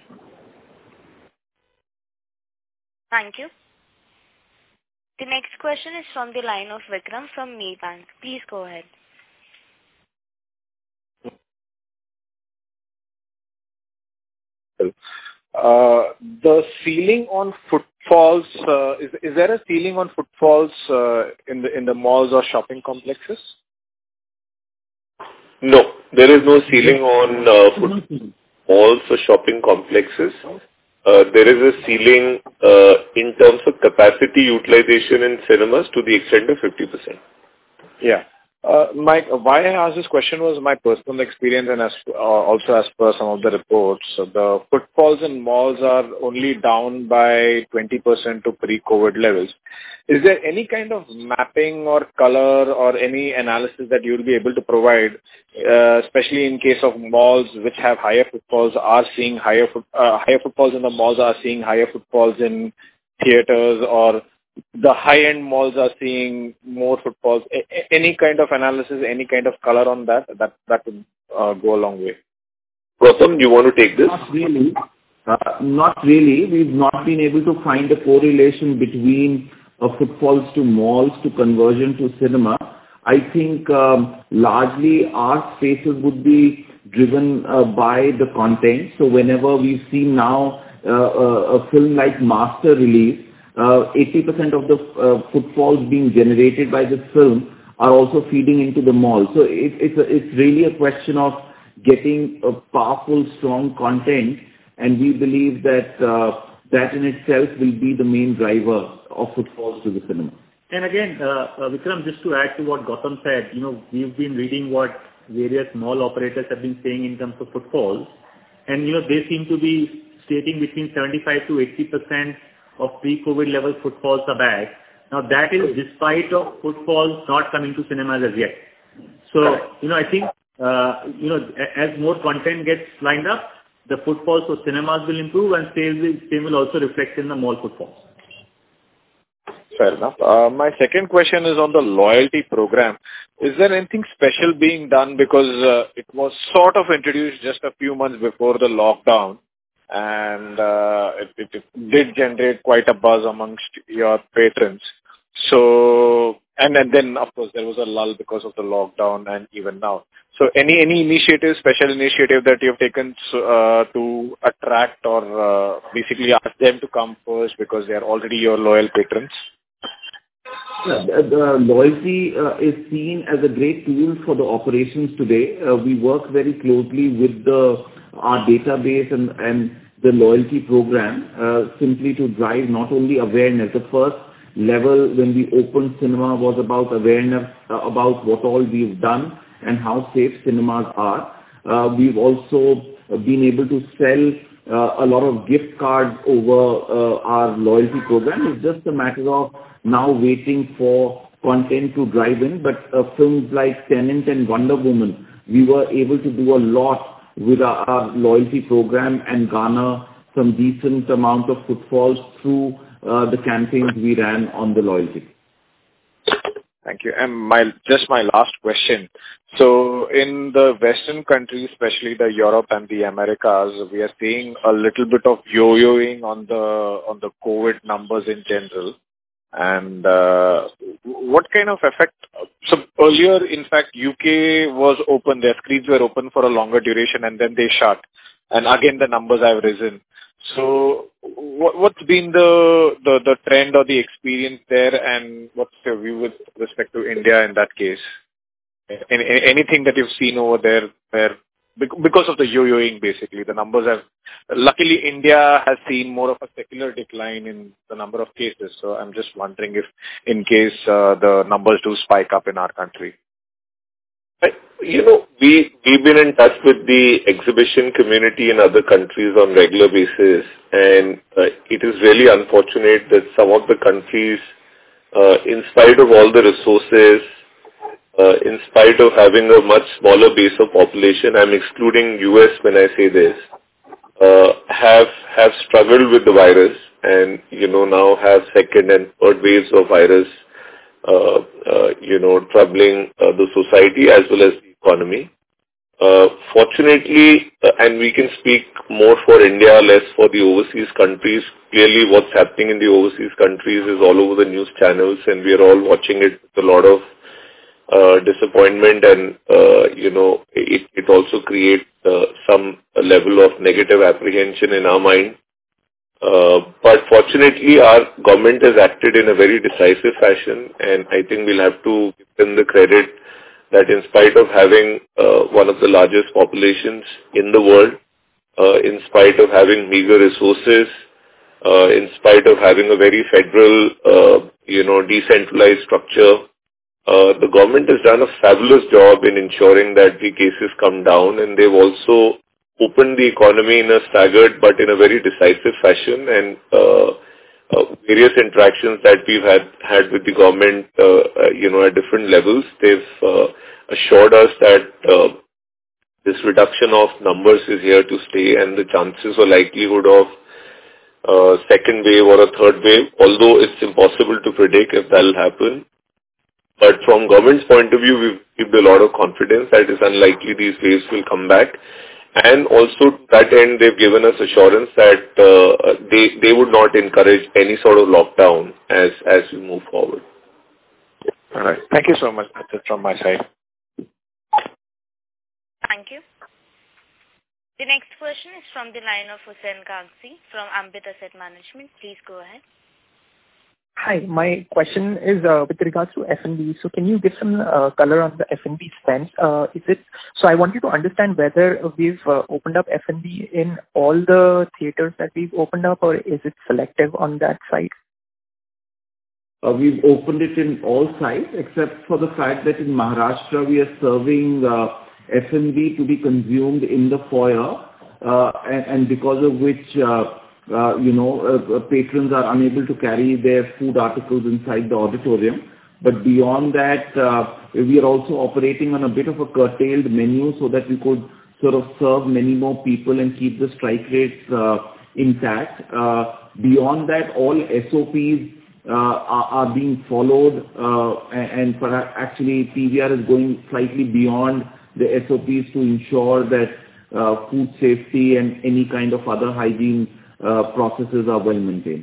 Thank you. The next question is from the line of Vikram from Maybank. Please go ahead. The ceiling on footfalls, is there a ceiling on footfalls in the malls or shopping complexes? No, there is no ceiling on malls or shopping complexes. There is a ceiling in terms of capacity utilization in cinemas to the extent of 50%. Yeah. Mike, why I asked this question was my personal experience and also as per some of the reports. So the footfalls in malls are only down by 20% to pre-COVID levels. Is there any kind of mapping or color or any analysis that you will be able to provide, especially in case of malls which have higher footfalls are seeing higher footfalls in the malls are seeing higher footfalls in theaters, or the high-end malls are seeing more footfalls? Any kind of analysis, any kind of color on that would go a long way. Gautam, do you want to take this? Not really. We've not been able to find a correlation between footfalls to malls to conversion to cinema. I think largely our spaces would be driven by the content. So whenever we've seen now a film like Master release, 80% of the footfalls being generated by this film are also feeding into the mall. So it's really a question of getting a powerful, strong content, and we believe that that in itself will be the main driver of footfalls to the cinema. And again, Vikram, just to add to what Gautam said, we've been reading what various mall operators have been saying in terms of footfalls, and they seem to be stating between 75 to 80% of pre-COVID level footfalls are back. Now that is despite of footfalls not coming to cinemas as yet. So, I think, as more content gets lined up, the footfalls for cinemas will improve and same will also reflect in the mall footfalls. Fair enough. My second question is on the loyalty program. Is there anything special being done, because it was sort of introduced just a few months before the lockdown, and it did generate quite a buzz amongst your patrons. So, and then of course there was a lull because of the lockdown and even now. So any initiative, special initiative that you have taken to attract or basically ask them to come first because they are already your loyal patrons? The loyalty is seen as a great tool for the operations today. We work very closely with our database and the loyalty program simply to drive not only awareness. The first level when we opened cinema was about awareness about what all we've done and how safe cinemas are. We've also been able to sell a lot of gift cards over our loyalty program. It's just a matter of now waiting for content to drive in. But films like Tenet and Wonder Woman, we were able to do a lot with our loyalty program and garner some decent amount of footfalls through the campaigns we ran on the loyalty. Thank you. And my last question. So in the Western countries, especially the Europe and the Americas, we are seeing a little bit of yo-yoing on the COVID numbers in general. And what kind of effect? So earlier, in fact, UK was open, their screens were open for a longer duration and then they shut. And again, the numbers have risen. So what's been the trend or the experience there, and what's your view with respect to India in that case? Anything that you've seen over there where, because of the yo-yoing, basically, the numbers have... Luckily, India has seen more of a secular decline in the number of cases. So I'm just wondering if, in case the numbers do spike up in our country. We've been in touch with the exhibition community in other countries on regular basis, and it is really unfortunate that some of the countries, in spite of all the resources, in spite of having a much smaller base of population, I'm excluding US when I say this, have struggled with the virus and, now have second and third waves of virus, troubling the society as well as the economy. Fortunately, and we can speak more for India, less for the overseas countries, clearly what's happening in the overseas countries is all over the news channels, and we are all watching it with a lot of disappointment, and it also creates some level of negative apprehension in our mind. But fortunately, our government has acted in a very decisive fashion, and I think we'll have to give them the credit that in spite of having one of the largest populations in the world, in spite of having meager resources, in spite of having a very federal, decentralized structure, the government has done a fabulous job in ensuring that the cases come down, and they've also opened the economy in a staggered but in a very decisive fashion, and various interactions that we've had with the government, at different levels, they've assured us that this reduction of numbers is here to stay, and the chances or likelihood of second wave or a third wave, although it's impossible to predict if that'll happen. But from government's point of view, we've given a lot of confidence that it's unlikely these waves will come back. And also to that end, they've given us assurance that they would not encourage any sort of lockdown as we move forward. All right. Thank you so much. That's it from my side. Thank you. The next question is from the line of Hussain Kagzi from Ambit Asset Management. Please go ahead. Hi, my question is with regards to F&B. So can you give some color on the F&B spend? So I want you to understand whether we've opened up F&B in all the theaters that we've opened up, or is it selective on that side? We've opened it in all sites except for the fact that in Maharashtra we are serving F&B to be consumed in the foyer, and because of which patrons are unable to carry their food articles inside the auditorium. But beyond that, we are also operating on a bit of a curtailed menu so that we could sort of serve many more people and keep the strike rates intact. Beyond that, all SOPs are being followed, and perhaps actually PVR is going slightly beyond the SOPs to ensure that food safety and any kind of other hygiene processes are well maintained.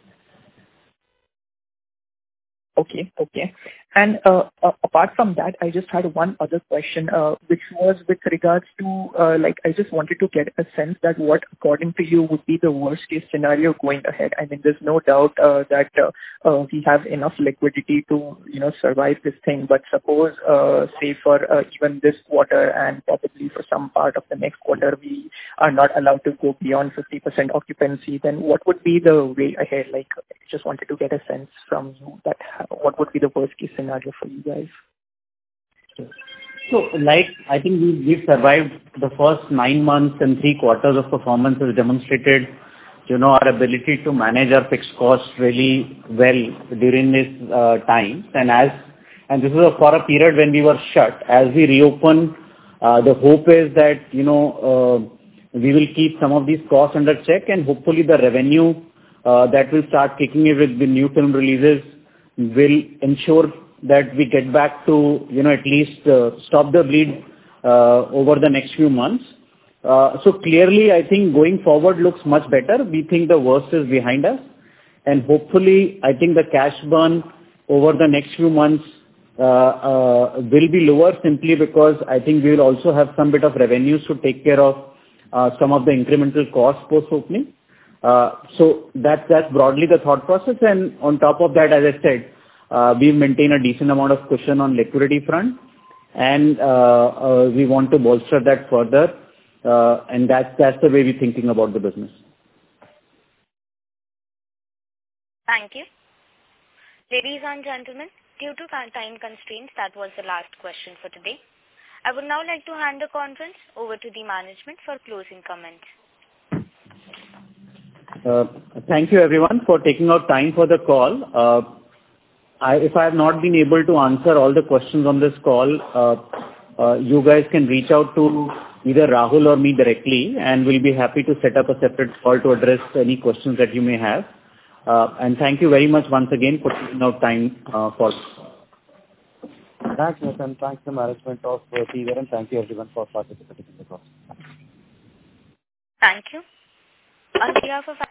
Okay. And apart from that, I just had one other question, which was with regards to, I just wanted to get a sense that what, according to you, would be the worst case scenario going ahead. I mean, there's no doubt that we have enough liquidity to, survive this thing. But suppose, say for even this quarter and probably for some part of the next quarter, we are not allowed to go beyond 50% occupancy, then what would be the way ahead? I just wanted to get a sense from you that what would be the worst case scenario for you guys? So, I think we've survived the first 9 months and 3 quarters of performance has demonstrated, our ability to manage our fixed costs really well during these times. And this is for a period when we were shut. As we reopen, The hope is that, we will keep some of these costs under check, and hopefully the revenue that will start kicking in with the new film releases will ensure that we get back to, at least stop the bleed over the next few months. So clearly, I think going forward looks much better. We think the worst is behind us, and hopefully, I think the cash burn over the next few months will be lower, simply because I think we will also have some bit of revenues to take care of some of the incremental costs post-opening. So that's broadly the thought process. And on top of that, as I said, we maintain a decent amount of cushion on liquidity front, and we want to bolster that further. And that's the way we're thinking about the business. Thank you. Ladies and gentlemen, due to time constraints, that was the last question for today. I would now like to hand the conference over to the management for closing comments. Thank you everyone for taking out time for the call. If I have not been able to answer all the questions on this call, you guys can reach out to either Rahul or me directly, and we'll be happy to set up a separate call to address any questions that you may have. And thank you very much once again for taking out time for this. Thanks, Nathan. Thanks to management of PVR, and thank you everyone for participating in the call. Thank you. On behalf of